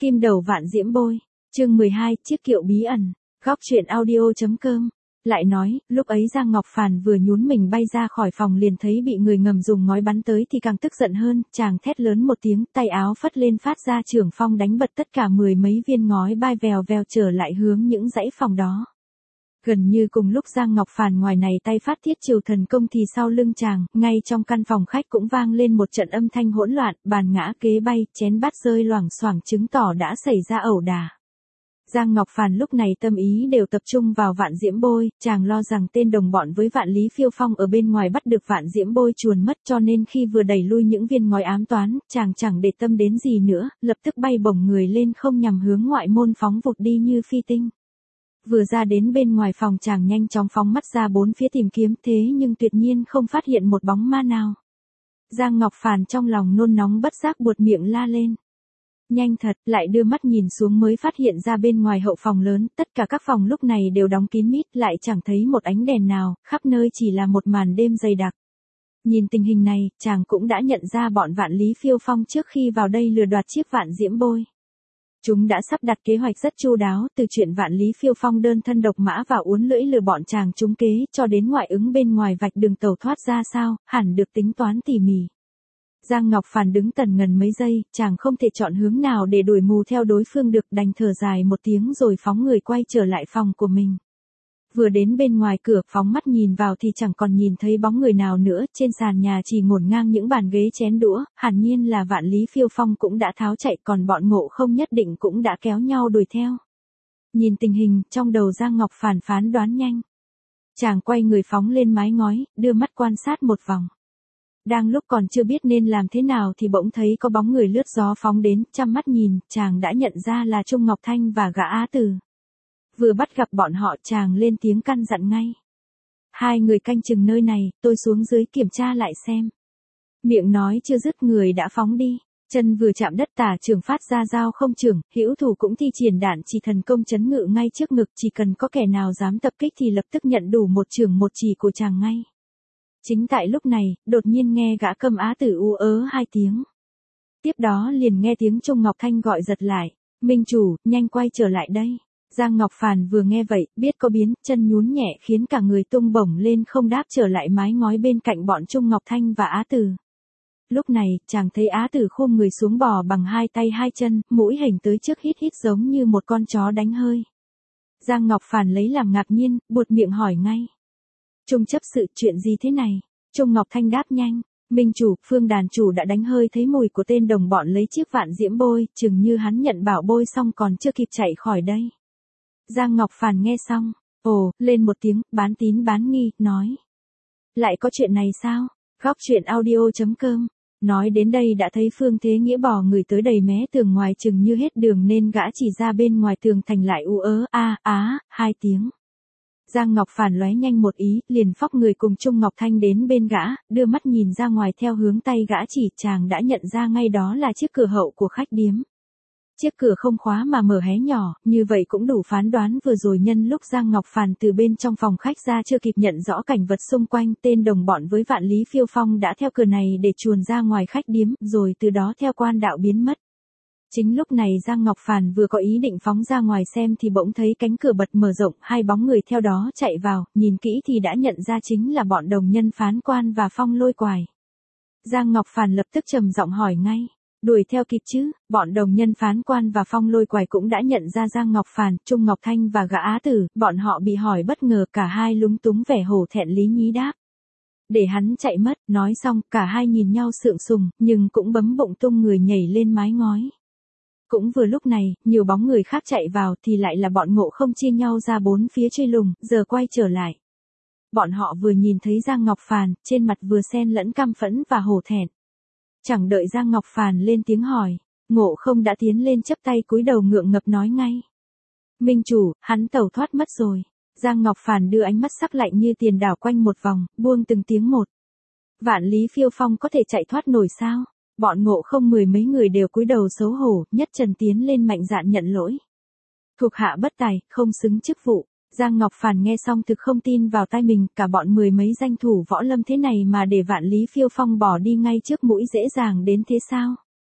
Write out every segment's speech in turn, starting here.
Kim đầu vạn diễm bôi. Chương 12, chiếc kiệu bí ẩn. Góc truyện audio.com. Lại nói, lúc ấy Giang Ngọc Phàn vừa nhún mình bay ra khỏi phòng liền thấy bị người ngầm dùng ngói bắn tới thì càng tức giận hơn, chàng thét lớn một tiếng, tay áo phất lên phát ra trưởng phong đánh bật tất cả 10 mấy viên ngói bay vèo vèo trở lại hướng những dãy phòng đó. Gần như cùng lúc Giang Ngọc Phàn ngoài này tay phát thiết triều thần công thì sau lưng chàng, ngay trong căn phòng khách cũng vang lên một trận âm thanh hỗn loạn, bàn ngã kế bay, chén bát rơi loảng xoảng chứng tỏ đã xảy ra ẩu đả. Giang Ngọc Phàn lúc này tâm ý đều tập trung vào Vạn Diễm Bôi, chàng lo rằng tên đồng bọn với Vạn Lý Phiêu Phong ở bên ngoài bắt được Vạn Diễm Bôi chuồn mất cho nên khi vừa đẩy lui những viên ngói ám toán, chàng chẳng để tâm đến gì nữa, lập tức bay bổng người lên không nhằm hướng ngoại môn phóng vụt đi như phi tinh. Vừa ra đến bên ngoài phòng chàng nhanh chóng phóng mắt ra bốn phía tìm kiếm thế nhưng tuyệt nhiên không phát hiện một bóng ma nào. Giang Ngọc Phàn trong lòng nôn nóng bất giác buột miệng la lên. Nhanh thật, lại đưa mắt nhìn xuống mới phát hiện ra bên ngoài hậu phòng lớn, tất cả các phòng lúc này đều đóng kín mít, lại chẳng thấy một ánh đèn nào, khắp nơi chỉ là một màn đêm dày đặc. Nhìn tình hình này, chàng cũng đã nhận ra bọn Vạn Lý Phiêu Phong trước khi vào đây lừa đoạt chiếc Vạn Diễm Bôi. Chúng đã sắp đặt kế hoạch rất chu đáo, từ chuyện Vạn Lý Phiêu Phong đơn thân độc mã và uốn lưỡi lừa bọn chàng trúng kế, cho đến ngoại ứng bên ngoài vạch đường tẩu thoát ra sao, hẳn được tính toán tỉ mỉ. Giang Ngọc Phàn đứng tần ngần mấy giây, chàng không thể chọn hướng nào để đuổi mù theo đối phương được, đành thở dài một tiếng rồi phóng người quay trở lại phòng của mình. Vừa đến bên ngoài cửa, phóng mắt nhìn vào thì chẳng còn nhìn thấy bóng người nào nữa, trên sàn nhà chỉ ngổn ngang những bàn ghế chén đũa, hẳn nhiên là Vạn Lý Phiêu Phong cũng đã tháo chạy, còn bọn Ngộ Không nhất định cũng đã kéo nhau đuổi theo. Nhìn tình hình, trong đầu Giang Ngọc Phàn phán đoán nhanh. Chàng quay người phóng lên mái ngói, đưa mắt quan sát một vòng. Đang lúc còn chưa biết nên làm thế nào thì bỗng thấy có bóng người lướt gió phóng đến, chăm mắt nhìn, chàng đã nhận ra là Trung Ngọc Thanh và gã Á Tử. Vừa bắt gặp bọn họ chàng lên tiếng căn dặn ngay. Hai người canh chừng nơi này, tôi xuống dưới kiểm tra lại xem. Miệng nói chưa dứt người đã phóng đi, chân vừa chạm đất tả trưởng phát ra dao không chưởng, hữu thủ cũng thi triển đạn chỉ thần công chấn ngự ngay trước ngực, chỉ cần có kẻ nào dám tập kích thì lập tức nhận đủ một chưởng một chỉ của chàng ngay. Chính tại lúc này, đột nhiên nghe gã Cầm Á Tử u ớ hai tiếng. Tiếp đó liền nghe tiếng Trung Ngọc Thanh gọi giật lại, Minh chủ, nhanh quay trở lại đây. Giang Ngọc Phàn vừa nghe vậy, biết có biến, chân nhún nhẹ khiến cả người tung bổng lên không đáp trở lại mái ngói bên cạnh bọn Trung Ngọc Thanh và Á Tử. Lúc này, chàng thấy Á Tử khom người xuống bò bằng hai tay hai chân, mũi hình tới trước hít hít giống như một con chó đánh hơi. Giang Ngọc Phàn lấy làm ngạc nhiên, buột miệng hỏi ngay. Trung chấp sự, chuyện gì thế này? Trung Ngọc Thanh đáp nhanh. Minh chủ, Phương đàn chủ đã đánh hơi thấy mùi của tên đồng bọn lấy chiếc Vạn Diễm Bôi, chừng như hắn nhận bảo bôi xong còn chưa kịp chạy khỏi đây. Giang Ngọc Phàn nghe xong, ồ, lên một tiếng, bán tín bán nghi, nói. Lại có chuyện này sao? Góc truyện audio.com. Nói đến đây đã thấy Phương Thế Nghĩa bò người tới đầy mé tường ngoài chừng như hết đường nên gã chỉ ra bên ngoài tường thành lại u ớ hai tiếng. Giang Ngọc Phàn lóe nhanh một ý, liền phóc người cùng Trung Ngọc Thanh đến bên gã, đưa mắt nhìn ra ngoài theo hướng tay gã chỉ, chàng đã nhận ra ngay đó là chiếc cửa hậu của khách điếm. Chiếc cửa không khóa mà mở hé nhỏ, như vậy cũng đủ phán đoán vừa rồi nhân lúc Giang Ngọc Phàn từ bên trong phòng khách ra chưa kịp nhận rõ cảnh vật xung quanh, tên đồng bọn với Vạn Lý Phiêu Phong đã theo cửa này để chuồn ra ngoài khách điếm, rồi từ đó theo quan đạo biến mất. Chính lúc này Giang Ngọc Phàn vừa có ý định phóng ra ngoài xem thì bỗng thấy cánh cửa bật mở rộng, hai bóng người theo đó chạy vào, nhìn kỹ thì đã nhận ra chính là bọn đồng nhân Phán Quan và Phong Lôi Quài. Giang Ngọc Phàn lập tức trầm giọng hỏi ngay, đuổi theo kịp chứ? Bọn đồng nhân Phán Quan và Phong Lôi Quài cũng đã nhận ra Giang Ngọc Phàn, Trung Ngọc Thanh và gã Á Tử, bọn họ bị hỏi bất ngờ cả hai lúng túng vẻ hổ thẹn lý nhí đáp. Để hắn chạy mất, nói xong cả hai nhìn nhau sượng sùng, nhưng cũng bấm bụng tung người nhảy lên mái ngói. Cũng vừa lúc này, nhiều bóng người khác chạy vào thì lại là bọn Ngộ Không chia nhau ra bốn phía truy lùng, giờ quay trở lại. Bọn họ vừa nhìn thấy Giang Ngọc Phàn, trên mặt vừa xen lẫn căm phẫn và hổ thẹn. Chẳng đợi Giang Ngọc Phàn lên tiếng hỏi, Ngộ Không đã tiến lên chắp tay cúi đầu ngượng ngập nói ngay. Minh chủ, hắn tẩu thoát mất rồi. Giang Ngọc Phàn đưa ánh mắt sắc lạnh như tiền đảo quanh một vòng, buông từng tiếng một. Vạn Lý Phiêu Phong có thể chạy thoát nổi sao? Bọn Ngộ Không mười mấy người đều cúi đầu xấu hổ, nhất trần tiến lên mạnh dạn nhận lỗi. Thuộc hạ bất tài, không xứng chức vụ. Giang Ngọc Phàn nghe xong thực không tin vào tai mình, cả bọn mười mấy danh thủ võ lâm thế này mà để Vạn Lý Phiêu Phong bỏ đi ngay trước mũi dễ dàng đến thế sao?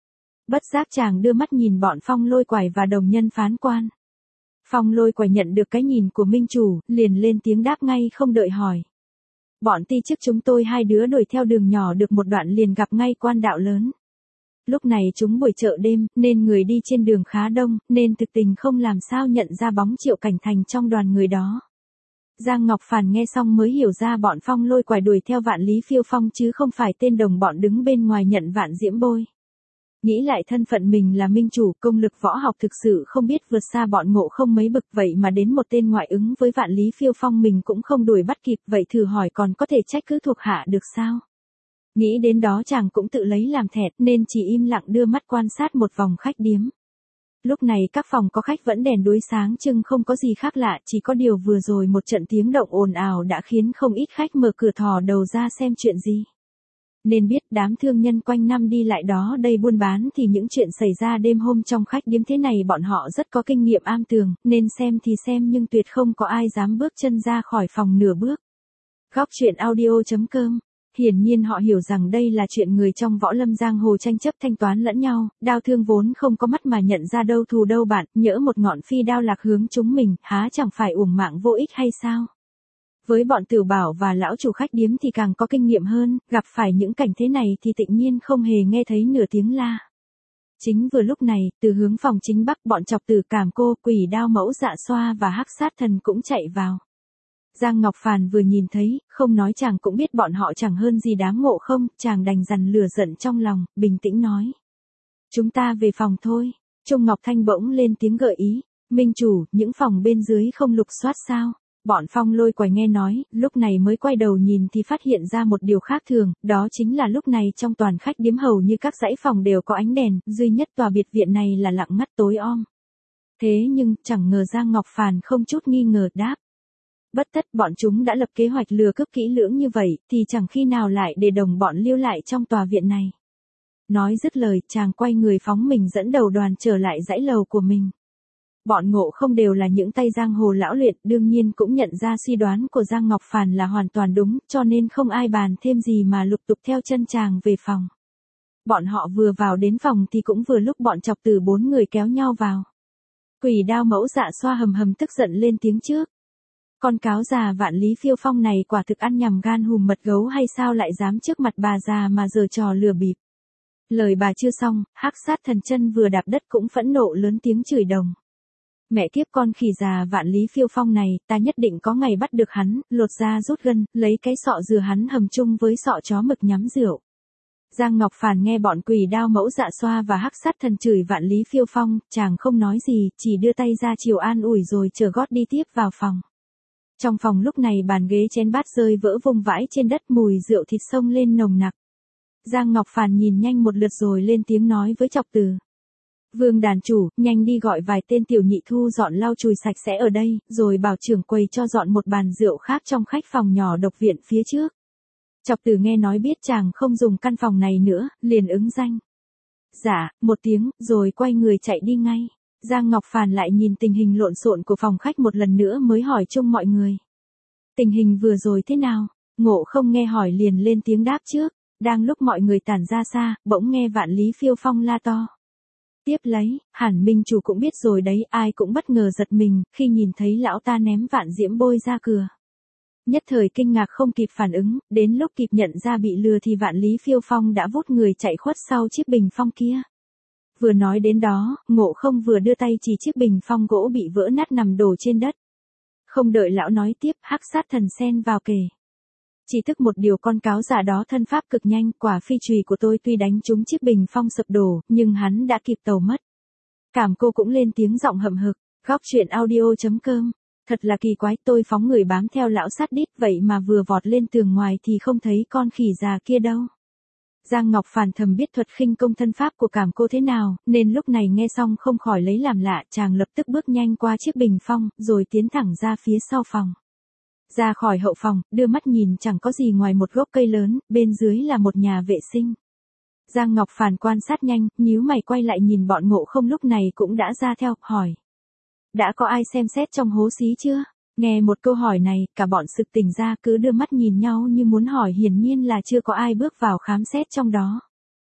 Bất giác chàng đưa mắt nhìn bọn Phong Lôi Quải và đồng nhân phán quan. Phong Lôi Quải nhận được cái nhìn của minh chủ, liền lên tiếng đáp ngay không đợi hỏi. Bọn ti chức chúng tôi hai đứa đuổi theo đường nhỏ được một đoạn liền gặp ngay quan đạo lớn. Lúc này chúng buổi chợ đêm, nên người đi trên đường khá đông, nên thực tình không làm sao nhận ra bóng Triệu Cảnh Thành trong đoàn người đó. Giang Ngọc Phàn nghe xong mới hiểu ra bọn Phong Lôi Quải đuổi theo Vạn Lý Phiêu Phong chứ không phải tên đồng bọn đứng bên ngoài nhận Vạn Diễm Bôi. Nghĩ lại thân phận mình là minh chủ, công lực võ học thực sự không biết vượt xa bọn Ngộ Không mấy bậc, vậy mà đến một tên ngoại ứng với Vạn Lý Phiêu Phong mình cũng không đuổi bắt kịp, vậy thử hỏi còn có thể trách cứ thuộc hạ được sao? Nghĩ đến đó chàng cũng tự lấy làm thẹt nên chỉ im lặng đưa mắt quan sát một vòng khách điếm. Lúc này các phòng có khách vẫn đèn đuối sáng trưng không có gì khác lạ, chỉ có điều vừa rồi một trận tiếng động ồn ào đã khiến không ít khách mở cửa thò đầu ra xem chuyện gì. Nên biết đám thương nhân quanh năm đi lại đó đây buôn bán thì những chuyện xảy ra đêm hôm trong khách điếm thế này bọn họ rất có kinh nghiệm am tường, nên xem thì xem nhưng tuyệt không có ai dám bước chân ra khỏi phòng nửa bước. Góc truyện audio.com. Hiển nhiên họ hiểu rằng đây là chuyện người trong võ lâm giang hồ tranh chấp thanh toán lẫn nhau, đao thương vốn không có mắt mà nhận ra đâu thù đâu bạn, nhỡ một ngọn phi đao lạc hướng chúng mình, há chẳng phải uổng mạng vô ích hay sao? Với bọn Tiểu Bảo và lão chủ khách điếm thì càng có kinh nghiệm hơn, gặp phải những cảnh thế này thì tự nhiên không hề nghe thấy nửa tiếng la. Chính vừa lúc này, từ hướng phòng chính bắc bọn Chọc Tử, Cảm Cô, Quỷ Đao Mẫu, Dạ Xoa và Hắc Sát Thần cũng chạy vào. Giang Ngọc Phàn vừa nhìn thấy, không nói chàng cũng biết bọn họ chẳng hơn gì đám Ngộ Không, chàng đành dằn lửa giận trong lòng, bình tĩnh nói. Chúng ta về phòng thôi. Trung Ngọc Thanh bỗng lên tiếng gợi ý, minh chủ, những phòng bên dưới không lục soát sao? Bọn Phong Lôi Quải nghe nói, lúc này mới quay đầu nhìn thì phát hiện ra một điều khác thường, đó chính là lúc này trong toàn khách điếm hầu như các dãy phòng đều có ánh đèn, duy nhất tòa biệt viện này là lặng ngắt tối om. Thế nhưng, chẳng ngờ Giang Ngọc Phàn không chút nghi ngờ đáp. Bất tất bọn chúng đã lập kế hoạch lừa cướp kỹ lưỡng như vậy, thì chẳng khi nào lại để đồng bọn lưu lại trong tòa viện này. Nói dứt lời, chàng quay người phóng mình dẫn đầu đoàn trở lại dãy lầu của mình. Bọn Ngộ Không đều là những tay giang hồ lão luyện, đương nhiên cũng nhận ra suy đoán của Giang Ngọc Phàn là hoàn toàn đúng, cho nên không ai bàn thêm gì mà lục tục theo chân chàng về phòng. Bọn họ vừa vào đến phòng thì cũng vừa lúc bọn Chọc Tử 4 người kéo nhau vào. Quỷ Đao Mẫu, Dạ Xoa hầm hầm tức giận lên tiếng trước. Con cáo già Vạn Lý Phiêu Phong này quả thực ăn nhằm gan hùm mật gấu hay sao lại dám trước mặt bà già mà giở trò lừa bịp. Lời bà chưa xong, Hắc Sát Thần chân vừa đạp đất cũng phẫn nộ lớn tiếng chửi đồng. Mẹ kiếp con khỉ già Vạn Lý Phiêu Phong này, ta nhất định có ngày bắt được hắn, lột da rút gân, lấy cái sọ dừa hắn hầm chung với sọ chó mực nhắm rượu. Giang Ngọc Phàn nghe bọn Quỷ Đao Mẫu, Dạ Xoa và Hắc Sát Thần chửi Vạn Lý Phiêu Phong, chàng không nói gì, chỉ đưa tay ra chiều an ủi rồi chờ gót đi tiếp vào phòng. Trong phòng lúc này bàn ghế chén bát rơi vỡ vung vãi trên đất, mùi rượu thịt xông lên nồng nặc. Giang Ngọc Phàn nhìn nhanh một lượt rồi lên tiếng nói với Chọc Tử. Vương đàn chủ, nhanh đi gọi vài tên tiểu nhị thu dọn lau chùi sạch sẽ ở đây, rồi bảo trưởng quầy cho dọn một bàn rượu khác trong khách phòng nhỏ độc viện phía trước. Chọc Tử nghe nói biết chàng không dùng căn phòng này nữa, liền ứng danh. Dạ, một tiếng, rồi quay người chạy đi ngay. Giang Ngọc Phàn lại nhìn tình hình lộn xộn của phòng khách một lần nữa mới hỏi chung mọi người. Tình hình vừa rồi thế nào? Ngộ Không nghe hỏi liền lên tiếng đáp trước. Đang lúc mọi người tản ra xa, bỗng nghe Vạn Lý Phiêu Phong la to. Tiếp lấy, hẳn minh chủ cũng biết rồi đấy, ai cũng bất ngờ giật mình, khi nhìn thấy lão ta ném Vạn Diễm Bôi ra cửa. Nhất thời kinh ngạc không kịp phản ứng, đến lúc kịp nhận ra bị lừa thì Vạn Lý Phiêu Phong đã vút người chạy khuất sau chiếc bình phong kia. Vừa nói đến đó, Ngộ Không vừa đưa tay chỉ chiếc bình phong gỗ bị vỡ nát nằm đổ trên đất. Không đợi lão nói tiếp, Hắc Sát Thần xen vào kể. Chỉ tức một điều con cáo già đó thân pháp cực nhanh, quả phi chùy của tôi tuy đánh trúng chiếc bình phong sập đổ, nhưng hắn đã kịp tàu mất. Cảm Cô cũng lên tiếng giọng hậm hực, góc truyện audio.com. Thật là kỳ quái, tôi phóng người bám theo lão sát đít vậy mà vừa vọt lên tường ngoài thì không thấy con khỉ già kia đâu. Giang Ngọc Phàn thầm biết thuật khinh công thân pháp của Cảm Cô thế nào, nên lúc này nghe xong không khỏi lấy làm lạ, chàng lập tức bước nhanh qua chiếc bình phong, rồi tiến thẳng ra phía sau phòng. Ra khỏi hậu phòng, đưa mắt nhìn chẳng có gì ngoài một gốc cây lớn, bên dưới là một nhà vệ sinh. Giang Ngọc Phàn quan sát nhanh, nhíu mày quay lại nhìn bọn Ngộ Không lúc này cũng đã ra theo, hỏi. Đã có ai xem xét trong hố xí chưa? Nghe một câu hỏi này, cả bọn sực tỉnh ra cứ đưa mắt nhìn nhau như muốn hỏi, hiển nhiên là chưa có ai bước vào khám xét trong đó.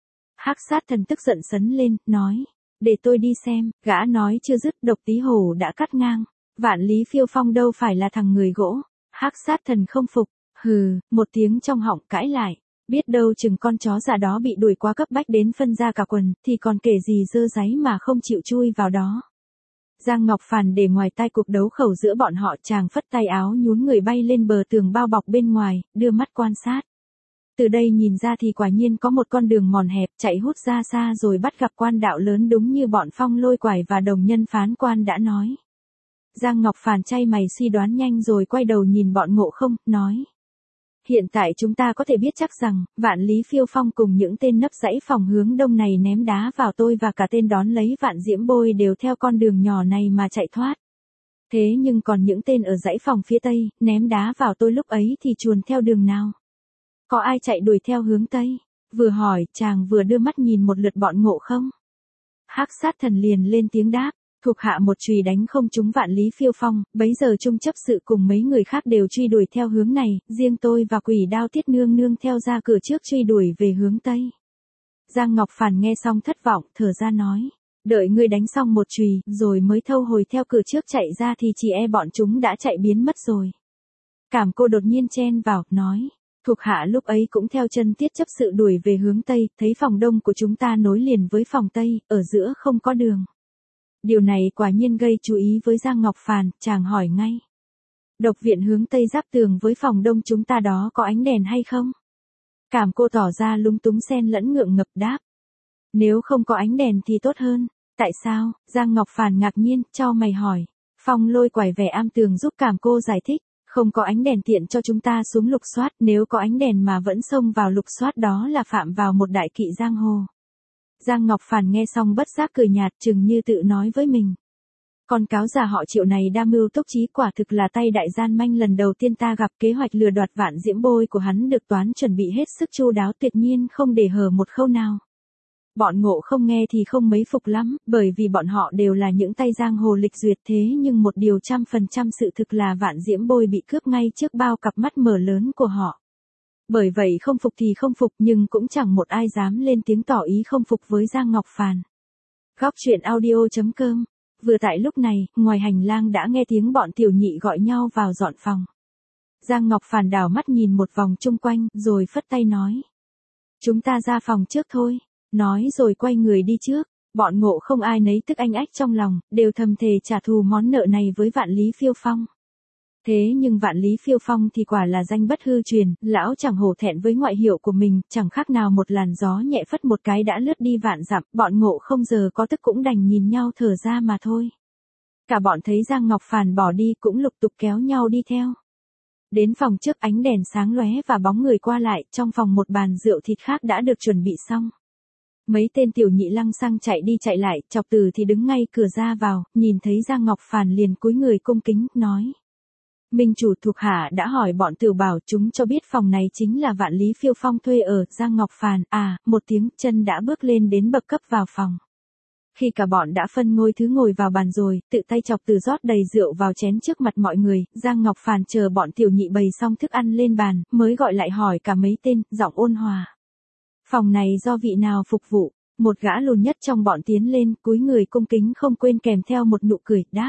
Hắc sát thần tức giận sấn lên, nói. Để tôi đi xem, gã nói chưa dứt Độc Tí Hổ đã cắt ngang. Vạn Lý Phiêu Phong đâu phải là thằng người gỗ. Hắc sát thần không phục, hừ, một tiếng trong họng cãi lại. Biết đâu chừng con chó già đó bị đuổi quá cấp bách đến phân ra cả quần, thì còn kể gì dơ dáy mà không chịu chui vào đó. Giang Ngọc Phàn để ngoài tai cuộc đấu khẩu giữa bọn họ, chàng phất tay áo nhún người bay lên bờ tường bao bọc bên ngoài, đưa mắt quan sát. Từ đây nhìn ra thì quả nhiên có một con đường mòn hẹp chạy hút ra xa rồi bắt gặp quan đạo lớn, đúng như bọn Phong Lôi Quải và Đồng Nhân Phán Quan đã nói. Giang Ngọc Phàn chay mày suy đoán nhanh rồi quay đầu nhìn bọn Ngộ Không, nói. Hiện tại chúng ta có thể biết chắc rằng, Vạn Lý Phiêu Phong cùng những tên nấp dãy phòng hướng đông này ném đá vào tôi và cả tên đón lấy Vạn Diễm Bôi đều theo con đường nhỏ này mà chạy thoát. Thế nhưng còn những tên ở dãy phòng phía tây, ném đá vào tôi lúc ấy thì chuồn theo đường nào? Có ai chạy đuổi theo hướng tây? Vừa hỏi, chàng vừa đưa mắt nhìn một lượt bọn Ngộ Không. Hắc sát thần liền lên tiếng đáp. Thuộc hạ một chùy đánh không trúng Vạn Lý Phiêu Phong, bấy giờ Trung chấp sự cùng mấy người khác đều truy đuổi theo hướng này, riêng tôi và Quỷ Đao Tiết Nương Nương theo ra cửa trước truy đuổi về hướng tây. Giang Ngọc Phàn nghe xong thất vọng, thở ra nói, đợi ngươi đánh xong một chùy, rồi mới thâu hồi theo cửa trước chạy ra thì chỉ e bọn chúng đã chạy biến mất rồi. Cảm Cô đột nhiên chen vào, nói, thuộc hạ lúc ấy cũng theo chân Tiết chấp sự đuổi về hướng tây, thấy phòng đông của chúng ta nối liền với phòng tây, ở giữa không có đường. Điều này quả nhiên gây chú ý với Giang Ngọc Phàn, chàng hỏi ngay. Độc viện hướng tây giáp tường với phòng đông chúng ta đó có ánh đèn hay không? Cảm Cô tỏ ra lúng túng xen lẫn ngượng ngập đáp. Nếu không có ánh đèn thì tốt hơn. Tại sao? Giang Ngọc Phàn ngạc nhiên, chau mày hỏi. Phong Lôi Quải vẻ am tường giúp Cảm Cô giải thích. Không có ánh đèn tiện cho chúng ta xuống lục soát, nếu có ánh đèn mà vẫn xông vào lục soát đó là phạm vào một đại kỵ giang hồ. Giang Ngọc Phàn nghe xong bất giác cười nhạt, chừng như tự nói với mình. Con cáo già họ Triệu này đa mưu túc trí, quả thực là tay đại gian manh lần đầu tiên ta gặp. Kế hoạch lừa đoạt Vạn Diễm Bôi của hắn được toán chuẩn bị hết sức chu đáo, tuyệt nhiên không để hở một khâu nào. Bọn Ngộ Không nghe thì không mấy phục lắm, bởi vì bọn họ đều là những tay giang hồ lịch duyệt, thế nhưng một điều 100% sự thực là Vạn Diễm Bôi bị cướp ngay trước bao cặp mắt mở lớn của họ. Bởi vậy không phục thì không phục, nhưng cũng chẳng một ai dám lên tiếng tỏ ý không phục với Giang Ngọc Phàn. Góc truyện audio.com. Vừa tại lúc này, ngoài hành lang đã nghe tiếng bọn tiểu nhị gọi nhau vào dọn phòng. Giang Ngọc Phàn đảo mắt nhìn một vòng chung quanh, rồi phất tay nói. Chúng ta ra phòng trước thôi. Nói rồi quay người đi trước. Bọn Ngộ Không ai nấy tức anh ách trong lòng, đều thầm thề trả thù món nợ này với Vạn Lý Phiêu Phong. Thế nhưng Vạn Lý Phiêu Phong thì quả là danh bất hư truyền, lão chẳng hổ thẹn với ngoại hiệu của mình, chẳng khác nào một làn gió nhẹ phất một cái đã lướt đi vạn dặm. Bọn Ngộ Không giờ có tức cũng đành nhìn nhau thở ra mà thôi. Cả bọn thấy Giang Ngọc Phàn bỏ đi cũng lục tục kéo nhau đi theo. Đến phòng trước, ánh đèn sáng lóe và bóng người qua lại, trong phòng một bàn rượu thịt khác đã được chuẩn bị xong. Mấy tên tiểu nhị lăng xăng chạy đi chạy lại, Chọc Từ thì đứng ngay cửa ra vào, nhìn thấy Giang Ngọc Phàn liền cúi người cung kính, nói. Minh chủ, thuộc hạ đã hỏi bọn Tiểu Bảo, chúng cho biết phòng này chính là Vạn Lý Phiêu Phong thuê ở. Giang Ngọc Phàn, một tiếng, chân đã bước lên đến bậc cấp vào phòng. Khi cả bọn đã phân ngôi thứ ngồi vào bàn rồi, tự tay Chọc Từ rót đầy rượu vào chén trước mặt mọi người, Giang Ngọc Phàn chờ bọn tiểu nhị bày xong thức ăn lên bàn, mới gọi lại hỏi cả mấy tên, giọng ôn hòa. Phòng này do vị nào phục vụ? Một gã lùn nhất trong bọn tiến lên, cúi người cung kính không quên kèm theo một nụ cười, đáp.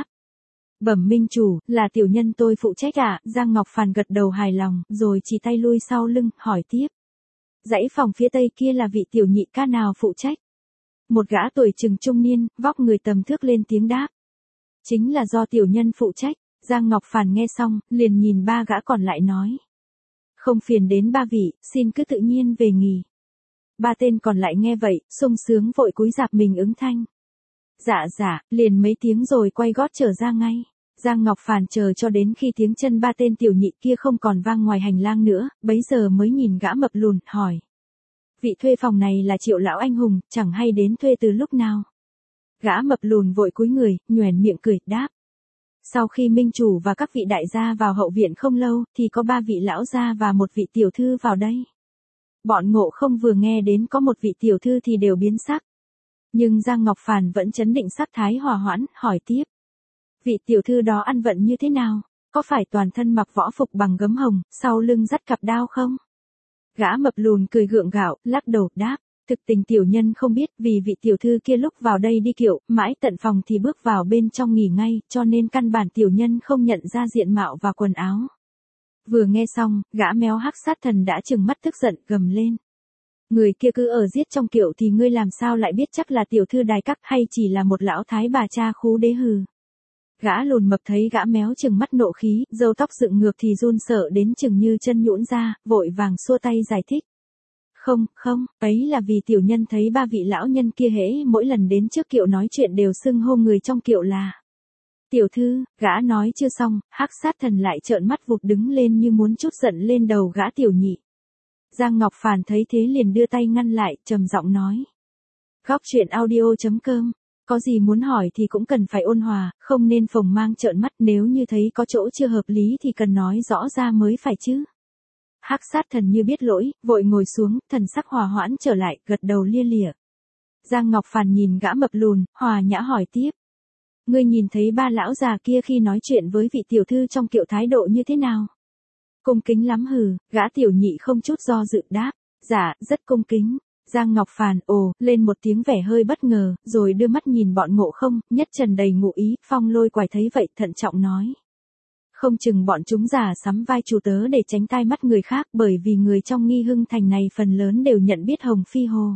Bẩm minh chủ, là tiểu nhân tôi phụ trách ạ. Giang Ngọc Phàn gật đầu hài lòng, rồi chỉ tay lui sau lưng, hỏi tiếp. Dãy phòng phía tây kia là vị tiểu nhị ca nào phụ trách? Một gã tuổi chừng trung niên, vóc người tầm thước lên tiếng đáp. Chính là do tiểu nhân phụ trách. Giang Ngọc Phàn nghe xong, liền nhìn ba gã còn lại nói. Không phiền đến ba vị, xin cứ tự nhiên về nghỉ. Ba tên còn lại nghe vậy, sung sướng vội cúi rạp mình ứng thanh. Dạ, liền mấy tiếng rồi quay gót trở ra ngay. Giang Ngọc Phàn chờ cho đến khi tiếng chân ba tên tiểu nhị kia không còn vang ngoài hành lang nữa, bấy giờ mới nhìn gã mập lùn, hỏi. Vị thuê phòng này là Triệu lão anh hùng, chẳng hay đến thuê từ lúc nào? Gã mập lùn vội cúi người, nhoẻn miệng cười, đáp. Sau khi minh chủ và các vị đại gia vào hậu viện không lâu, thì có 3 vị lão gia và một vị tiểu thư vào đây. Bọn Ngộ Không vừa nghe đến có một vị tiểu thư thì đều biến sắc. Nhưng Giang Ngọc Phàn vẫn trấn định sắc thái hòa hoãn, hỏi tiếp. Vị tiểu thư đó ăn vận như thế nào? Có phải toàn thân mặc võ phục bằng gấm hồng, sau lưng dắt cặp đao không? Gã mập lùn cười gượng gạo, lắc đầu, đáp. Thực tình tiểu nhân không biết, vì vị tiểu thư kia lúc vào đây đi kiệu, mãi tận phòng thì bước vào bên trong nghỉ ngay, cho nên căn bản tiểu nhân không nhận ra diện mạo và quần áo. Vừa nghe xong, gã méo hắc sát thần đã trừng mắt tức giận, gầm lên. Người kia cứ ở giết trong kiệu thì ngươi làm sao lại biết chắc là tiểu thư đài các hay chỉ là một lão thái bà cha khú đế hừ. Gã lùn mập thấy gã méo trừng mắt nộ khí, râu tóc dựng ngược thì run sợ đến chừng như chân nhũn ra, vội vàng xua tay giải thích. Không, ấy là vì tiểu nhân thấy ba vị lão nhân kia hễ mỗi lần đến trước kiệu nói chuyện đều xưng hô người trong kiệu là tiểu thư. Gã nói chưa xong, hắc sát thần lại trợn mắt vụt đứng lên như muốn trút giận lên đầu gã tiểu nhị. Giang Ngọc Phàn thấy thế liền đưa tay ngăn lại, trầm giọng nói. Góc truyện audio.com, có gì muốn hỏi thì cũng cần phải ôn hòa, không nên phồng mang trợn mắt, nếu như thấy có chỗ chưa hợp lý thì cần nói rõ ra mới phải chứ. Hắc sát thần như biết lỗi, vội ngồi xuống, thần sắc hòa hoãn trở lại, gật đầu lia lịa. Giang Ngọc Phàn nhìn gã mập lùn, hòa nhã hỏi tiếp. Ngươi nhìn thấy ba lão già kia khi nói chuyện với vị tiểu thư trong kiệu thái độ như thế nào? Cung kính lắm hừ, gã tiểu nhị không chút do dự đáp. Dạ, rất cung kính. Giang Ngọc Phàn ồ lên một tiếng vẻ hơi bất ngờ, rồi đưa mắt nhìn bọn Ngộ Không, nhất trần đầy ngụ ý. Phong Lôi Quải thấy vậy thận trọng nói. Không chừng bọn chúng giả sắm vai chủ tớ để tránh tai mắt người khác, bởi vì người trong Nghi Hưng Thành này phần lớn đều nhận biết Hồng Phi Hồ.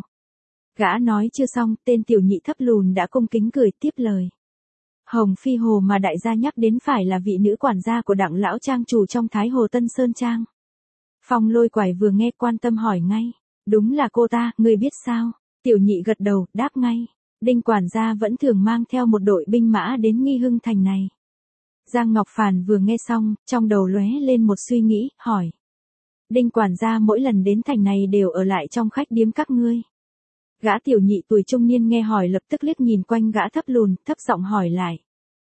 Gã nói chưa xong, tên tiểu nhị thấp lùn đã cung kính cười tiếp lời. Hồng Phi Hồ mà đại gia nhắc đến phải là vị nữ quản gia của Đặng lão trang chủ trong Thái Hồ Tân Sơn Trang. Phong Lôi Quải vừa nghe quan tâm hỏi ngay. Đúng là cô ta, ngươi biết sao? Tiểu nhị gật đầu, đáp ngay. Đinh quản gia vẫn thường mang theo một đội binh mã đến Nghi Hưng Thành này. Giang Ngọc Phàn vừa nghe xong, trong đầu lóe lên một suy nghĩ, hỏi. Đinh quản gia mỗi lần đến thành này đều ở lại trong khách điếm các ngươi. Gã tiểu nhị tuổi trung niên nghe hỏi lập tức liếc nhìn quanh gã thấp lùn, thấp giọng hỏi lại.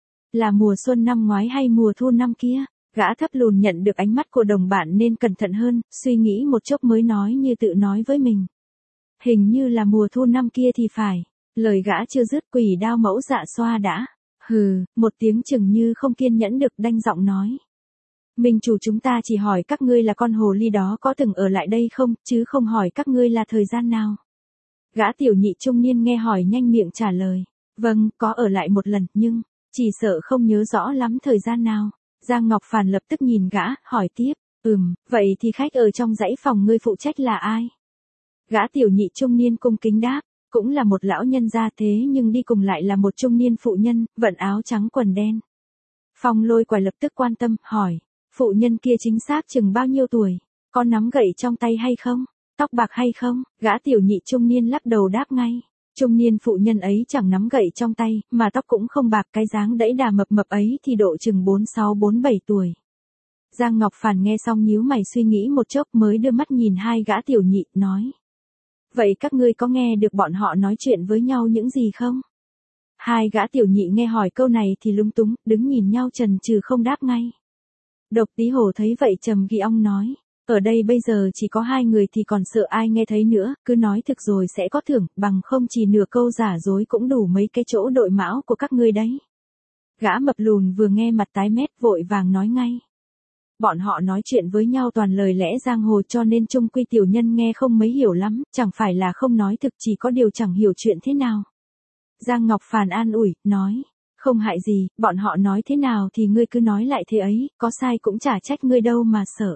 Là mùa xuân năm ngoái hay mùa thu năm kia? Gã thấp lùn nhận được ánh mắt của đồng bạn nên cẩn thận hơn, suy nghĩ một chốc mới nói như tự nói với mình. Hình như là mùa thu năm kia thì phải. Lời gã chưa dứt, Quỷ Đao Mẫu Dạ Xoa đã. Hừ, một tiếng chừng như không kiên nhẫn được, đanh giọng nói. Minh chủ chúng ta chỉ hỏi các ngươi là con hồ ly đó có từng ở lại đây không, chứ không hỏi các ngươi là thời gian nào. Gã tiểu nhị trung niên nghe hỏi nhanh miệng trả lời. Vâng, có ở lại một lần, nhưng chỉ sợ không nhớ rõ lắm thời gian nào. Giang Ngọc Phàn lập tức nhìn gã, hỏi tiếp. Vậy thì khách ở trong dãy phòng ngươi phụ trách là ai? Gã tiểu nhị trung niên cung kính đáp. Cũng là một lão nhân gia thế nhưng đi cùng lại là một trung niên phụ nhân, vận áo trắng quần đen. Phong Lôi Quải lập tức quan tâm, hỏi. Phụ nhân kia chính xác chừng bao nhiêu tuổi? Có nắm gậy trong tay hay không? Tóc bạc hay không? Gã tiểu nhị trung niên lắc đầu đáp ngay. Trung niên phụ nhân ấy chẳng nắm gậy trong tay, mà tóc cũng không bạc, cái dáng đẫy đà mập mập ấy thì độ chừng 46-47 tuổi. Giang Ngọc Phàn nghe xong nhíu mày suy nghĩ một chốc mới đưa mắt nhìn hai gã tiểu nhị, nói. Vậy các ngươi có nghe được bọn họ nói chuyện với nhau những gì không? Hai gã tiểu nhị nghe hỏi câu này thì lúng túng, đứng nhìn nhau chần chừ không đáp ngay. Độc Tí Hổ thấy vậy trầm ghi ong nói. Ở đây bây giờ chỉ có hai người thì còn sợ ai nghe thấy nữa, cứ nói thực rồi sẽ có thưởng, bằng không chỉ nửa câu giả dối cũng đủ mấy cái chỗ đội mão của các ngươi đấy. Gã mập lùn vừa nghe mặt tái mét vội vàng nói ngay. Bọn họ nói chuyện với nhau toàn lời lẽ giang hồ cho nên chung quy tiểu nhân nghe không mấy hiểu lắm, chẳng phải là không nói thực, chỉ có điều chẳng hiểu chuyện thế nào. Giang Ngọc Phàn an ủi, nói. Không hại gì, bọn họ nói thế nào thì ngươi cứ nói lại thế ấy, có sai cũng chả trách ngươi đâu mà sợ.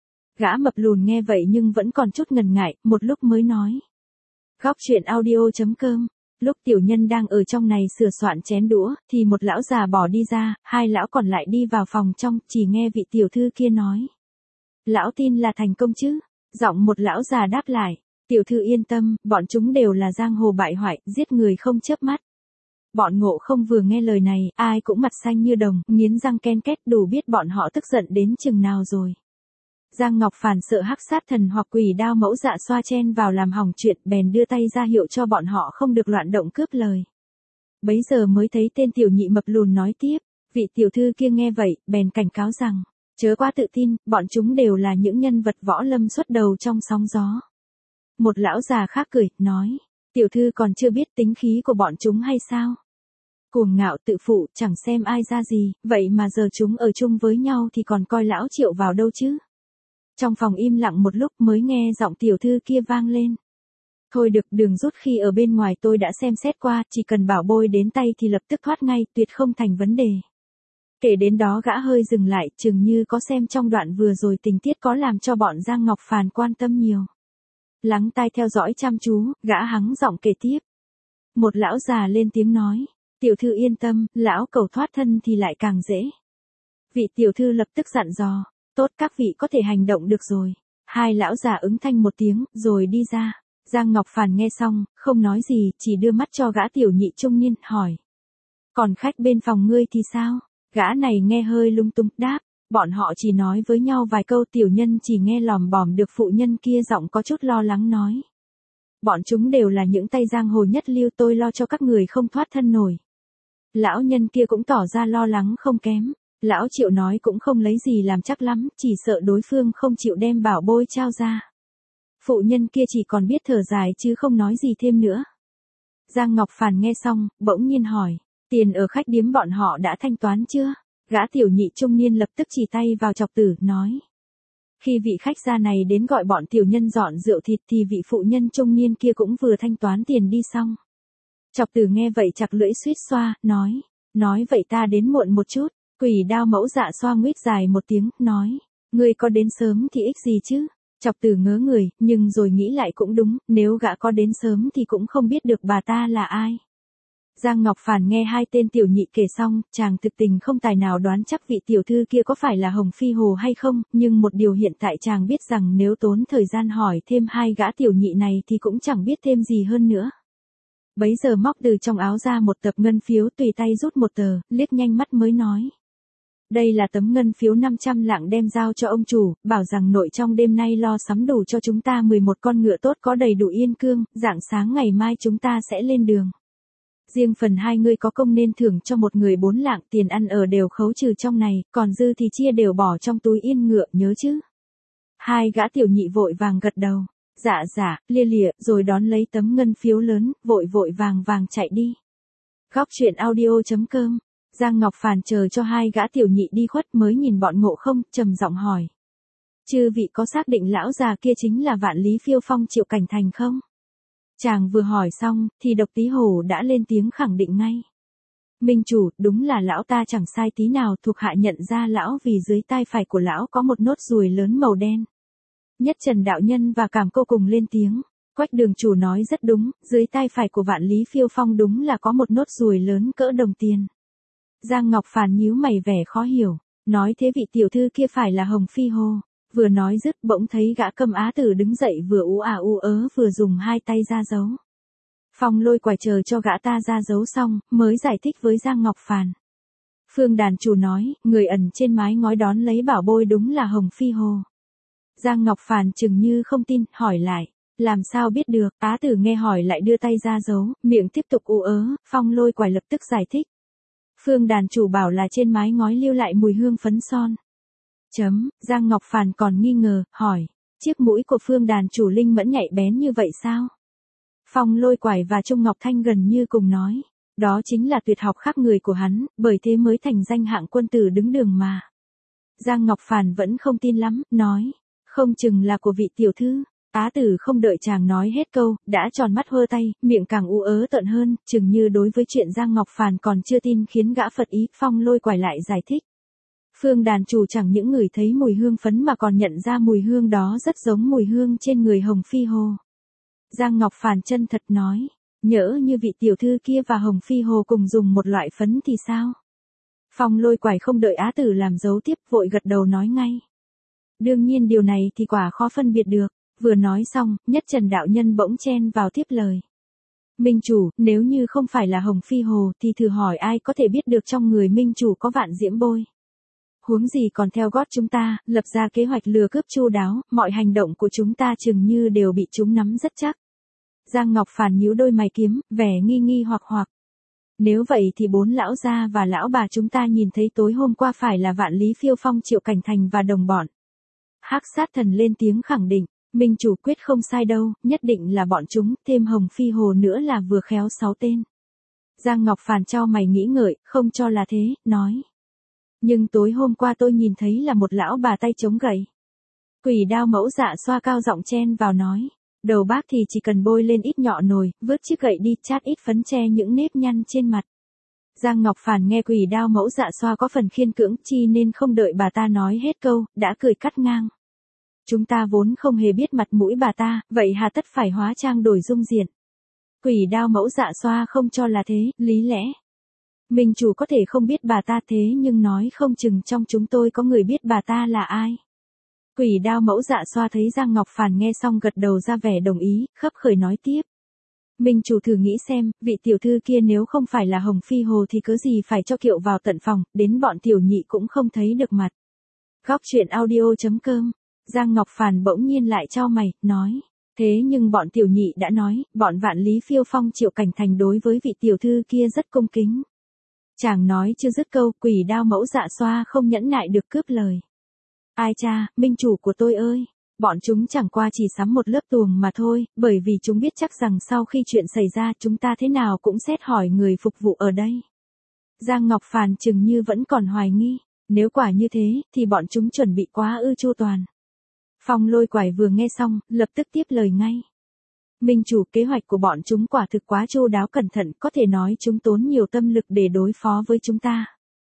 Gã mập lùn nghe vậy nhưng vẫn còn chút ngần ngại, một lúc mới nói. Góc truyện audio.com. Lúc tiểu nhân đang ở trong này sửa soạn chén đũa, thì một lão già bỏ đi ra, hai lão còn lại đi vào phòng trong, chỉ nghe vị tiểu thư kia nói. Lão tin là thành công chứ? Giọng một lão già đáp lại. Tiểu thư yên tâm, bọn chúng đều là giang hồ bại hoại, giết người không chớp mắt. Bọn Ngộ Không vừa nghe lời này, ai cũng mặt xanh như đồng, nghiến răng ken két, đủ biết bọn họ tức giận đến chừng nào rồi. Giang Ngọc Phàn sợ hắc sát thần hoặc Quỷ Đao Mẫu Dạ Xoa chen vào làm hỏng chuyện, bèn đưa tay ra hiệu cho bọn họ không được loạn động cướp lời. Bấy giờ mới thấy tên tiểu nhị mập lùn nói tiếp, vị tiểu thư kia nghe vậy, bèn cảnh cáo rằng, chớ quá tự tin, bọn chúng đều là những nhân vật võ lâm xuất đầu trong sóng gió. Một lão già khác cười, nói, tiểu thư còn chưa biết tính khí của bọn chúng hay sao? Cuồng ngạo tự phụ, chẳng xem ai ra gì, vậy mà giờ chúng ở chung với nhau thì còn coi lão Triệu vào đâu chứ? Trong phòng im lặng một lúc mới nghe giọng tiểu thư kia vang lên. Thôi được, đường rút khi ở bên ngoài tôi đã xem xét qua, chỉ cần bảo bôi đến tay thì lập tức thoát ngay, tuyệt không thành vấn đề. Kể đến đó gã hơi dừng lại, chừng như có xem trong đoạn vừa rồi tình tiết có làm cho bọn Giang Ngọc Phàn quan tâm nhiều. Lắng tai theo dõi chăm chú, gã hắng giọng kể tiếp. Một lão già lên tiếng nói, tiểu thư yên tâm, lão cầu thoát thân thì lại càng dễ. Vị tiểu thư lập tức dặn dò, tốt các vị có thể hành động được rồi. Hai lão già ứng thanh một tiếng, rồi đi ra. Giang Ngọc Phàn nghe xong, không nói gì, chỉ đưa mắt cho gã tiểu nhị trung niên, hỏi. Còn khách bên phòng ngươi thì sao? Gã này nghe hơi lung tung, đáp. Bọn họ chỉ nói với nhau vài câu, tiểu nhân chỉ nghe lòm bòm được phụ nhân kia giọng có chút lo lắng nói. Bọn chúng đều là những tay giang hồ nhất lưu, tôi lo cho các người không thoát thân nổi. Lão nhân kia cũng tỏ ra lo lắng không kém. Lão Triệu nói cũng không lấy gì làm chắc lắm, chỉ sợ đối phương không chịu đem bảo bôi trao ra. Phụ nhân kia chỉ còn biết thở dài chứ không nói gì thêm nữa. Giang Ngọc Phàn nghe xong, bỗng nhiên hỏi, tiền ở khách điếm bọn họ đã thanh toán chưa? Gã tiểu nhị trung niên lập tức chỉ tay vào Chọc Tử, nói. Khi vị khách gia này đến gọi bọn tiểu nhân dọn rượu thịt thì vị phụ nhân trung niên kia cũng vừa thanh toán tiền đi xong. Chọc Tử nghe vậy chặt lưỡi suýt xoa, nói vậy ta đến muộn một chút. Quỷ Đao Mẫu Dạ xoa nguyết dài một tiếng, nói, ngươi có đến sớm thì ích gì chứ? Chọc Tử ngớ người, nhưng rồi nghĩ lại cũng đúng, nếu gã có đến sớm thì cũng không biết được bà ta là ai. Giang Ngọc Phàn nghe hai tên tiểu nhị kể xong, chàng thực tình không tài nào đoán chắc vị tiểu thư kia có phải là Hồng Phi Hồ hay không, nhưng một điều hiện tại chàng biết rằng nếu tốn thời gian hỏi thêm hai gã tiểu nhị này thì cũng chẳng biết thêm gì hơn nữa. Bấy giờ móc từ trong áo ra một tập ngân phiếu, tùy tay rút một tờ, liếc nhanh mắt mới nói. Đây là tấm ngân phiếu 500 lạng đem giao cho ông chủ, bảo rằng nội trong đêm nay lo sắm đủ cho chúng ta 11 con ngựa tốt có đầy đủ yên cương, rạng sáng ngày mai chúng ta sẽ lên đường. Riêng phần hai người có công nên thưởng cho một người 4 lạng, tiền ăn ở đều khấu trừ trong này, còn dư thì chia đều bỏ trong túi yên ngựa, nhớ chứ? Hai gã tiểu nhị vội vàng gật đầu, dạ, lia lịa, rồi đón lấy tấm ngân phiếu lớn, vội vàng chạy đi. Góc truyện audio.com. Giang Ngọc Phàn chờ cho hai gã tiểu nhị đi khuất mới nhìn bọn Ngộ Không, trầm giọng hỏi. Chư vị có xác định lão già kia chính là Vạn Lý Phiêu Phong Triệu Cảnh Thành không? Chàng vừa hỏi xong, thì Độc Tí Hổ đã lên tiếng khẳng định ngay. Minh chủ, đúng là lão ta chẳng sai tí nào, thuộc hạ nhận ra lão vì dưới tai phải của lão có một nốt ruồi lớn màu đen. Nhất Trần đạo nhân và Cảm Cô cùng lên tiếng. Quách đường chủ nói rất đúng, dưới tai phải của Vạn Lý Phiêu Phong đúng là có một nốt ruồi lớn cỡ đồng tiền. Giang Ngọc Phàn nhíu mày vẻ khó hiểu, nói thế vị tiểu thư kia phải là Hồng Phi Hồ. Vừa nói dứt bỗng thấy gã Câm Á Tử đứng dậy vừa ú ớ vừa dùng hai tay ra dấu. Phong Lôi Quải chờ cho gã ta ra dấu xong, mới giải thích với Giang Ngọc Phàn. Phương đàn chủ nói, người ẩn trên mái ngói đón lấy bảo bôi đúng là Hồng Phi Hồ. Giang Ngọc Phàn chừng như không tin, hỏi lại, làm sao biết được? Á Tử nghe hỏi lại đưa tay ra dấu, miệng tiếp tục ú ớ, Phong Lôi Quải lập tức giải thích. Phương đàn chủ bảo là trên mái ngói lưu lại mùi hương phấn son. Giang Ngọc Phàn còn nghi ngờ, hỏi, chiếc mũi của Phương đàn chủ linh mẫn nhạy bén như vậy sao? Phong Lôi Quải và Trung Ngọc Thanh gần như cùng nói, đó chính là tuyệt học khác người của hắn, bởi thế mới thành danh hạng quân tử đứng đường mà. Giang Ngọc Phàn vẫn không tin lắm, nói, không chừng là của vị tiểu thư. Á Tử không đợi chàng nói hết câu, đã tròn mắt hơ tay, miệng càng ú ớ tợn hơn, chừng như đối với chuyện Giang Ngọc Phàn còn chưa tin khiến gã phật ý. Phong Lôi Quải lại giải thích. Phương đàn chủ chẳng những ngửi thấy mùi hương phấn mà còn nhận ra mùi hương đó rất giống mùi hương trên người Hồng Phi Hồ. Giang Ngọc Phàn chân thật nói, nhỡ như vị tiểu thư kia và Hồng Phi Hồ cùng dùng một loại phấn thì sao? Phong Lôi Quải không đợi Á Tử làm dấu tiếp, vội gật đầu nói ngay. Đương nhiên điều này thì quả khó phân biệt được. Vừa nói xong, Nhất Trần đạo nhân bỗng chen vào tiếp lời. Minh chủ, nếu như không phải là Hồng Phi Hồ thì thử hỏi ai có thể biết được trong người Minh chủ có vạn diễm bôi. Huống gì còn theo gót chúng ta, lập ra kế hoạch lừa cướp chu đáo, mọi hành động của chúng ta chừng như đều bị chúng nắm rất chắc. Giang Ngọc Phàn nhíu đôi mày kiếm, vẻ nghi hoặc. Nếu vậy thì 4 lão gia và lão bà chúng ta nhìn thấy tối hôm qua phải là Vạn Lý Phiêu Phong Triệu Cảnh Thành và đồng bọn. Hắc Sát Thần lên tiếng khẳng định. Minh chủ quyết không sai đâu, nhất định là bọn chúng, thêm Hồng Phi Hồ nữa là vừa khéo 6 tên. Giang Ngọc Phàn chau mày nghĩ ngợi, không cho là thế, nói. Nhưng tối hôm qua tôi nhìn thấy là một lão bà tay chống gậy. Quỷ Đao Mẫu Dạ xoa cao giọng chen vào nói. Đầu bác thì chỉ cần bôi lên ít nhọ nồi, vớt chiếc gậy đi, chát ít phấn che những nếp nhăn trên mặt. Giang Ngọc Phàn nghe Quỷ Đao mẫu Dạ Xoa có phần khiên cưỡng chi nên không đợi bà ta nói hết câu, đã cười cắt ngang. Chúng ta vốn không hề biết mặt mũi bà ta, vậy hà tất phải hóa trang đổi dung diện. Quỷ Đao mẫu Dạ Xoa không cho là thế, lý lẽ. Minh chủ có thể không biết bà ta thế nhưng nói không chừng trong chúng tôi có người biết bà ta là ai. Quỷ Đao mẫu Dạ Xoa thấy Giang Ngọc Phàn nghe xong gật đầu ra vẻ đồng ý, khấp khởi nói tiếp. Minh chủ thử nghĩ xem, vị tiểu thư kia nếu không phải là Hồng Phi Hồ thì cớ gì phải cho kiệu vào tận phòng, đến bọn tiểu nhị cũng không thấy được mặt. Góc truyện audio.com. Giang Ngọc Phàn bỗng nhiên lại chau mày, nói. Thế nhưng bọn tiểu nhị đã nói, bọn Vạn Lý Phiêu Phong Triệu Cảnh Thành đối với vị tiểu thư kia rất cung kính. Chàng nói chưa dứt câu, Quỷ Đao mẫu Dạ Xoa không nhẫn nại được cướp lời. Ai cha, minh chủ của tôi ơi, bọn chúng chẳng qua chỉ sắm một lớp tuồng mà thôi, bởi vì chúng biết chắc rằng sau khi chuyện xảy ra chúng ta thế nào cũng xét hỏi người phục vụ ở đây. Giang Ngọc Phàn chừng như vẫn còn hoài nghi, nếu quả như thế, thì bọn chúng chuẩn bị quá chu toàn. Phong Lôi Quải vừa nghe xong, lập tức tiếp lời ngay. Minh chủ, kế hoạch của bọn chúng quả thực quá chu đáo cẩn thận, có thể nói chúng tốn nhiều tâm lực để đối phó với chúng ta.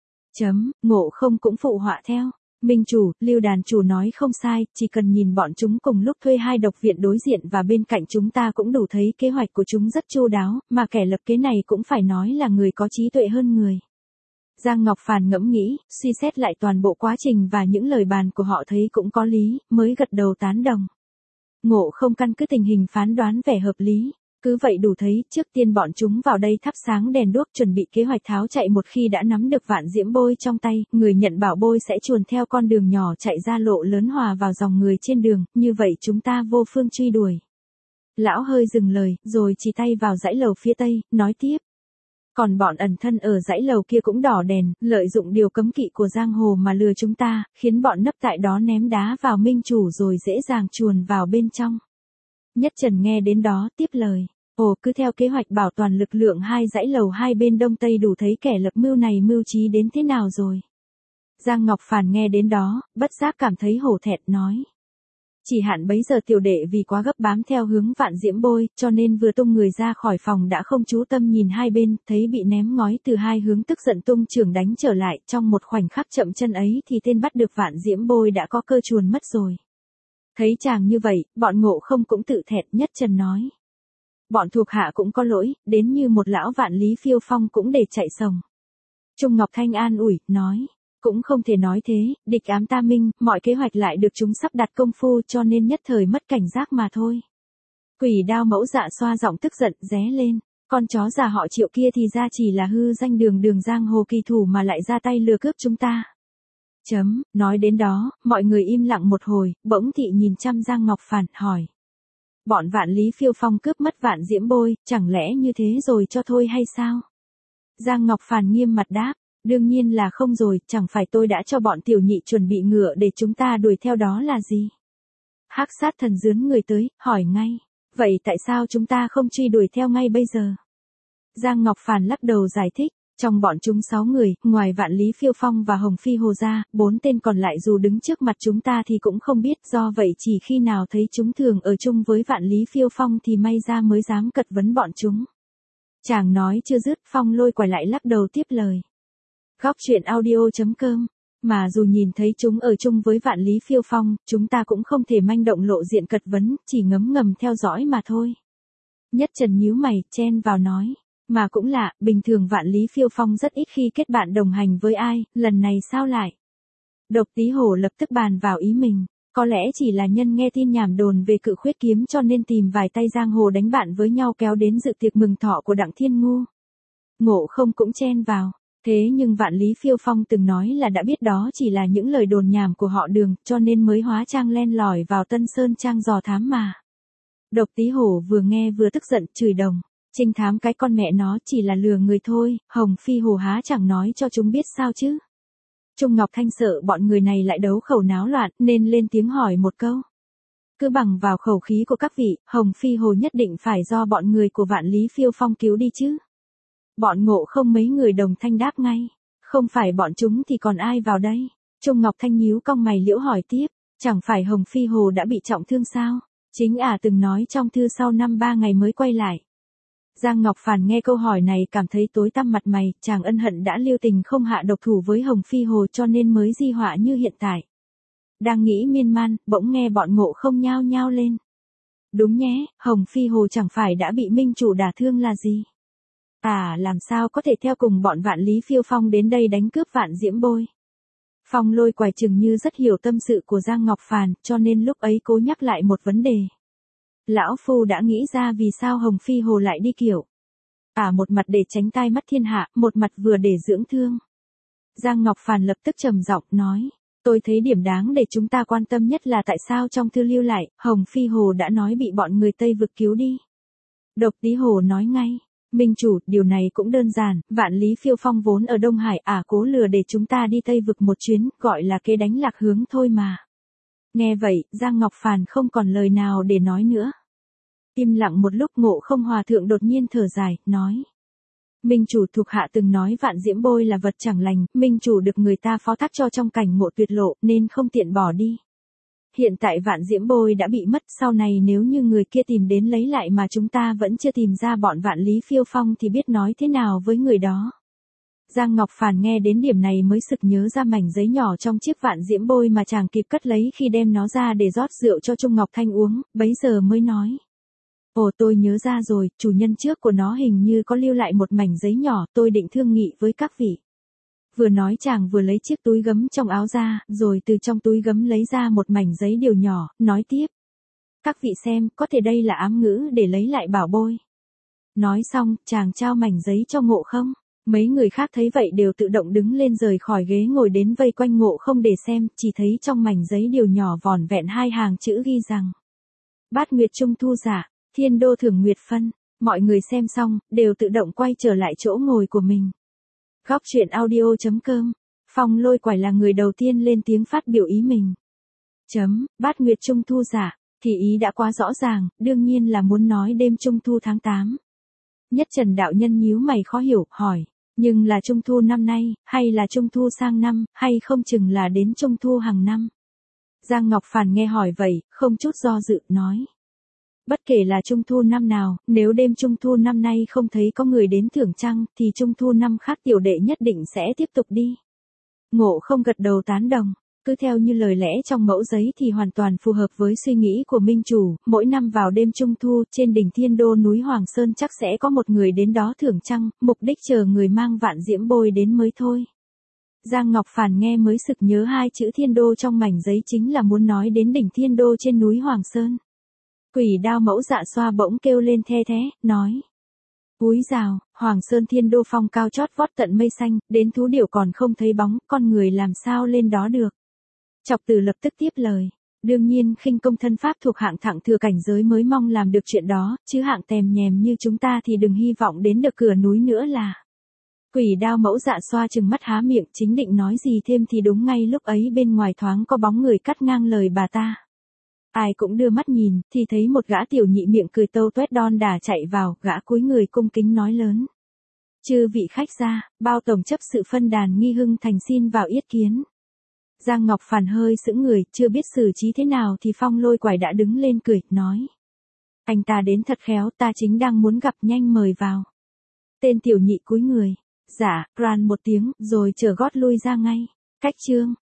Ngộ Không cũng phụ họa theo. Minh chủ, Lưu đàn chủ nói không sai, chỉ cần nhìn bọn chúng cùng lúc thuê hai độc viện đối diện và bên cạnh chúng ta cũng đủ thấy kế hoạch của chúng rất chu đáo, mà kẻ lập kế này cũng phải nói là người có trí tuệ hơn người. Giang Ngọc Phàn ngẫm nghĩ, suy xét lại toàn bộ quá trình và những lời bàn của họ thấy cũng có lý, mới gật đầu tán đồng. Ngộ Không căn cứ tình hình phán đoán vẻ hợp lý. Cứ vậy đủ thấy, trước tiên bọn chúng vào đây thắp sáng đèn đuốc chuẩn bị kế hoạch tháo chạy một khi đã nắm được Vạn Diễm Bôi trong tay, người nhận bảo bôi sẽ chuồn theo con đường nhỏ chạy ra lộ lớn hòa vào dòng người trên đường, như vậy chúng ta vô phương truy đuổi. Lão hơi dừng lời, rồi chỉ tay vào dãy lầu phía tây, nói tiếp. Còn bọn ẩn thân ở dãy lầu kia cũng đỏ đèn, lợi dụng điều cấm kỵ của giang hồ mà lừa chúng ta, khiến bọn nấp tại đó ném đá vào minh chủ rồi dễ dàng chuồn vào bên trong. Nhất Trần nghe đến đó tiếp lời. Cứ theo kế hoạch bảo toàn lực lượng hai dãy lầu hai bên đông tây đủ thấy kẻ lập mưu này mưu trí đến thế nào rồi. Giang Ngọc Phàn nghe đến đó, bất giác cảm thấy hổ thẹn nói. Chỉ hạn bấy giờ tiểu đệ vì quá gấp bám theo hướng Vạn Diễm Bôi, cho nên vừa tung người ra khỏi phòng đã không chú tâm nhìn hai bên, thấy bị ném ngói từ hai hướng tức giận tung chưởng đánh trở lại, trong một khoảnh khắc chậm chân ấy thì tên bắt được Vạn Diễm Bôi đã có cơ chuồn mất rồi. Thấy chàng như vậy, bọn Ngộ Không cũng tự thẹn. Nhất Trần nói. Bọn thuộc hạ cũng có lỗi, đến như một lão Vạn Lý Phiêu Phong cũng để chạy sồng. Trung Ngọc Thanh an ủi, nói. Cũng không thể nói thế, địch ám ta minh, mọi kế hoạch lại được chúng sắp đặt công phu cho nên nhất thời mất cảnh giác mà thôi. Quỷ Đao mẫu Dạ Xoa giọng tức giận, ré lên. Con chó già họ Triệu kia thì ra chỉ là hư danh đường giang hồ kỳ thủ mà lại ra tay lừa cướp chúng ta. Nói đến đó, mọi người im lặng một hồi, bỗng thị nhìn chăm Giang Ngọc Phàn, hỏi. Bọn Vạn Lý Phiêu Phong cướp mất Vạn Diễm Bôi, chẳng lẽ như thế rồi cho thôi hay sao? Giang Ngọc Phàn nghiêm mặt đáp, đương nhiên là không rồi, chẳng phải tôi đã cho bọn tiểu nhị chuẩn bị ngựa để chúng ta đuổi theo đó là gì? Hắc Sát Thần dướn người tới, hỏi ngay, vậy tại sao chúng ta không truy đuổi theo ngay bây giờ? Giang Ngọc Phàn lắc đầu giải thích. Trong bọn chúng 6 người, ngoài Vạn Lý Phiêu Phong và Hồng Phi Hồ ra, 4 tên còn lại dù đứng trước mặt chúng ta thì cũng không biết, do vậy chỉ khi nào thấy chúng thường ở chung với Vạn Lý Phiêu Phong thì may ra mới dám cật vấn bọn chúng. Chàng nói chưa dứt, Phong Lôi Quải lại lắc đầu tiếp lời. Góc truyện audio.com. Mà dù nhìn thấy chúng ở chung với Vạn Lý Phiêu Phong, chúng ta cũng không thể manh động lộ diện cật vấn, chỉ ngấm ngầm theo dõi mà thôi. Nhất Trần nhíu mày, chen vào nói. Mà cũng lạ, bình thường Vạn Lý Phiêu Phong rất ít khi kết bạn đồng hành với ai, lần này sao lại? Độc Tí Hổ lập tức bàn vào ý mình, có lẽ chỉ là nhân nghe tin nhảm đồn về Cự Khuyết Kiếm cho nên tìm vài tay giang hồ đánh bạn với nhau kéo đến dự tiệc mừng thọ của Đặng Thiên Ngu. Ngộ Không cũng chen vào, thế nhưng Vạn Lý Phiêu Phong từng nói là đã biết đó chỉ là những lời đồn nhảm của họ Đường, cho nên mới hóa trang len lỏi vào Tân Sơn Trang dò thám mà. Độc Tí Hổ vừa nghe vừa tức giận, chửi đồng. Trinh thám cái con mẹ nó chỉ là lừa người thôi, Hồng Phi Hồ há chẳng nói cho chúng biết sao chứ. Trung Ngọc Thanh sợ bọn người này lại đấu khẩu náo loạn nên lên tiếng hỏi một câu. Cứ bằng vào khẩu khí của các vị, Hồng Phi Hồ nhất định phải do bọn người của Vạn Lý Phiêu Phong cứu đi chứ. Bọn Ngộ Không mấy người đồng thanh đáp ngay. Không phải bọn chúng thì còn ai vào đây? Trung Ngọc Thanh nhíu cong mày liễu hỏi tiếp. Chẳng phải Hồng Phi Hồ đã bị trọng thương sao? Chính từng nói trong thư sau 5-3 ngày mới quay lại. Giang Ngọc Phàn nghe câu hỏi này cảm thấy tối tăm mặt mày, chàng ân hận đã lưu tình không hạ độc thủ với Hồng Phi Hồ cho nên mới di họa như hiện tại. Đang nghĩ miên man, bỗng nghe bọn Ngộ Không nhao nhao lên. Đúng nhé, Hồng Phi Hồ chẳng phải đã bị minh chủ đả thương là gì? Làm sao có thể theo cùng bọn Vạn Lý Phiêu Phong đến đây đánh cướp Vạn Diễm Bôi? Phong Lôi quải chừng như rất hiểu tâm sự của Giang Ngọc Phàn, cho nên lúc ấy cố nhắc lại một vấn đề. Lão Phu đã nghĩ ra vì sao Hồng Phi Hồ lại đi kiểu. Một mặt để tránh tai mắt thiên hạ, một mặt vừa để dưỡng thương. Giang Ngọc Phàn lập tức trầm giọng nói. Tôi thấy điểm đáng để chúng ta quan tâm nhất là tại sao trong thư lưu lại, Hồng Phi Hồ đã nói bị bọn người Tây vực cứu đi. Độc Tí Hồ nói ngay. Minh chủ, điều này cũng đơn giản, Vạn Lý Phiêu Phong vốn ở Đông Hải cố lừa để chúng ta đi Tây vực một chuyến, gọi là kế đánh lạc hướng thôi mà. Nghe vậy, Giang Ngọc Phàn không còn lời nào để nói nữa. Im lặng một lúc Ngộ Không hòa thượng đột nhiên thở dài, nói. Minh chủ thuộc hạ từng nói Vạn Diễm Bôi là vật chẳng lành, minh chủ được người ta phó thác cho trong cảnh ngộ tuyệt lộ nên không tiện bỏ đi. Hiện tại Vạn Diễm Bôi đã bị mất, sau này nếu như người kia tìm đến lấy lại mà chúng ta vẫn chưa tìm ra bọn Vạn Lý Phiêu Phong thì biết nói thế nào với người đó. Giang Ngọc Phàn nghe đến điểm này mới sực nhớ ra mảnh giấy nhỏ trong chiếc Vạn Diễm Bôi mà chàng kịp cất lấy khi đem nó ra để rót rượu cho Trung Ngọc Thanh uống, bấy giờ mới nói. Tôi nhớ ra rồi, chủ nhân trước của nó hình như có lưu lại một mảnh giấy nhỏ, tôi định thương nghị với các vị. Vừa nói chàng vừa lấy chiếc túi gấm trong áo ra, rồi từ trong túi gấm lấy ra một mảnh giấy điều nhỏ, nói tiếp. Các vị xem, có thể đây là ám ngữ để lấy lại bảo bôi. Nói xong, chàng trao mảnh giấy cho Ngộ Không. Mấy người khác thấy vậy đều tự động đứng lên rời khỏi ghế ngồi đến vây quanh Ngộ Không để xem, chỉ thấy trong mảnh giấy điều nhỏ vỏn vẹn 2 hàng chữ ghi rằng. Bát Nguyệt Trung Thu giả, Thiên Đô thưởng Nguyệt phân. Mọi người xem xong, đều tự động quay trở lại chỗ ngồi của mình. Góc truyện audio.com. Phong Lôi quải là người đầu tiên lên tiếng phát biểu ý mình. Bát Nguyệt Trung Thu giả, thì ý đã quá rõ ràng, đương nhiên là muốn nói đêm Trung Thu tháng 8. Nhất Trần đạo nhân nhíu mày khó hiểu, hỏi, nhưng là Trung Thu năm nay, hay là Trung Thu sang năm, hay không chừng là đến Trung Thu hàng năm? Giang Ngọc Phàn nghe hỏi vậy, không chút do dự, nói. Bất kể là Trung Thu năm nào, nếu đêm Trung Thu năm nay không thấy có người đến thưởng trăng, thì Trung Thu năm khác tiểu đệ nhất định sẽ tiếp tục đi. Ngộ Không gật đầu tán đồng, cứ theo như lời lẽ trong mẫu giấy thì hoàn toàn phù hợp với suy nghĩ của minh chủ, mỗi năm vào đêm Trung Thu, trên đỉnh Thiên Đô núi Hoàng Sơn chắc sẽ có một người đến đó thưởng trăng, mục đích chờ người mang Vạn Diễm Bôi đến mới thôi. Giang Ngọc Phàn nghe mới sực nhớ 2 chữ Thiên Đô trong mảnh giấy chính là muốn nói đến đỉnh Thiên Đô trên núi Hoàng Sơn. Quỷ Đao Mẫu Dạ Xoa bỗng kêu lên the thé, nói. Úi dào, Hoàng Sơn Thiên Đô phong cao chót vót tận mây xanh, đến thú điểu còn không thấy bóng, con người làm sao lên đó được. Chọc Từ lập tức tiếp lời. Đương nhiên khinh công thân pháp thuộc hạng thẳng thừa cảnh giới mới mong làm được chuyện đó, chứ hạng tèm nhèm như chúng ta thì đừng hy vọng đến được cửa núi nữa là. Quỷ Đao Mẫu Dạ Xoa trừng mắt há miệng chính định nói gì thêm thì đúng ngay lúc ấy bên ngoài thoáng có bóng người cắt ngang lời bà ta. Ai cũng đưa mắt nhìn, thì thấy một gã tiểu nhị miệng cười tâu toét đon đả chạy vào, gã cúi người cung kính nói lớn. Chư vị khách gia, bao tổng chấp sự phân đàn Nghi Hưng Thành xin vào yết kiến. Giang Ngọc Phàn hơi sững người, chưa biết xử trí thế nào thì Phong Lôi quải đã đứng lên cười, nói. Anh ta đến thật khéo, ta chính đang muốn gặp, nhanh mời vào. Tên tiểu nhị cúi người. Dạ, ran một tiếng, rồi trở gót lui ra ngay. Cách chương.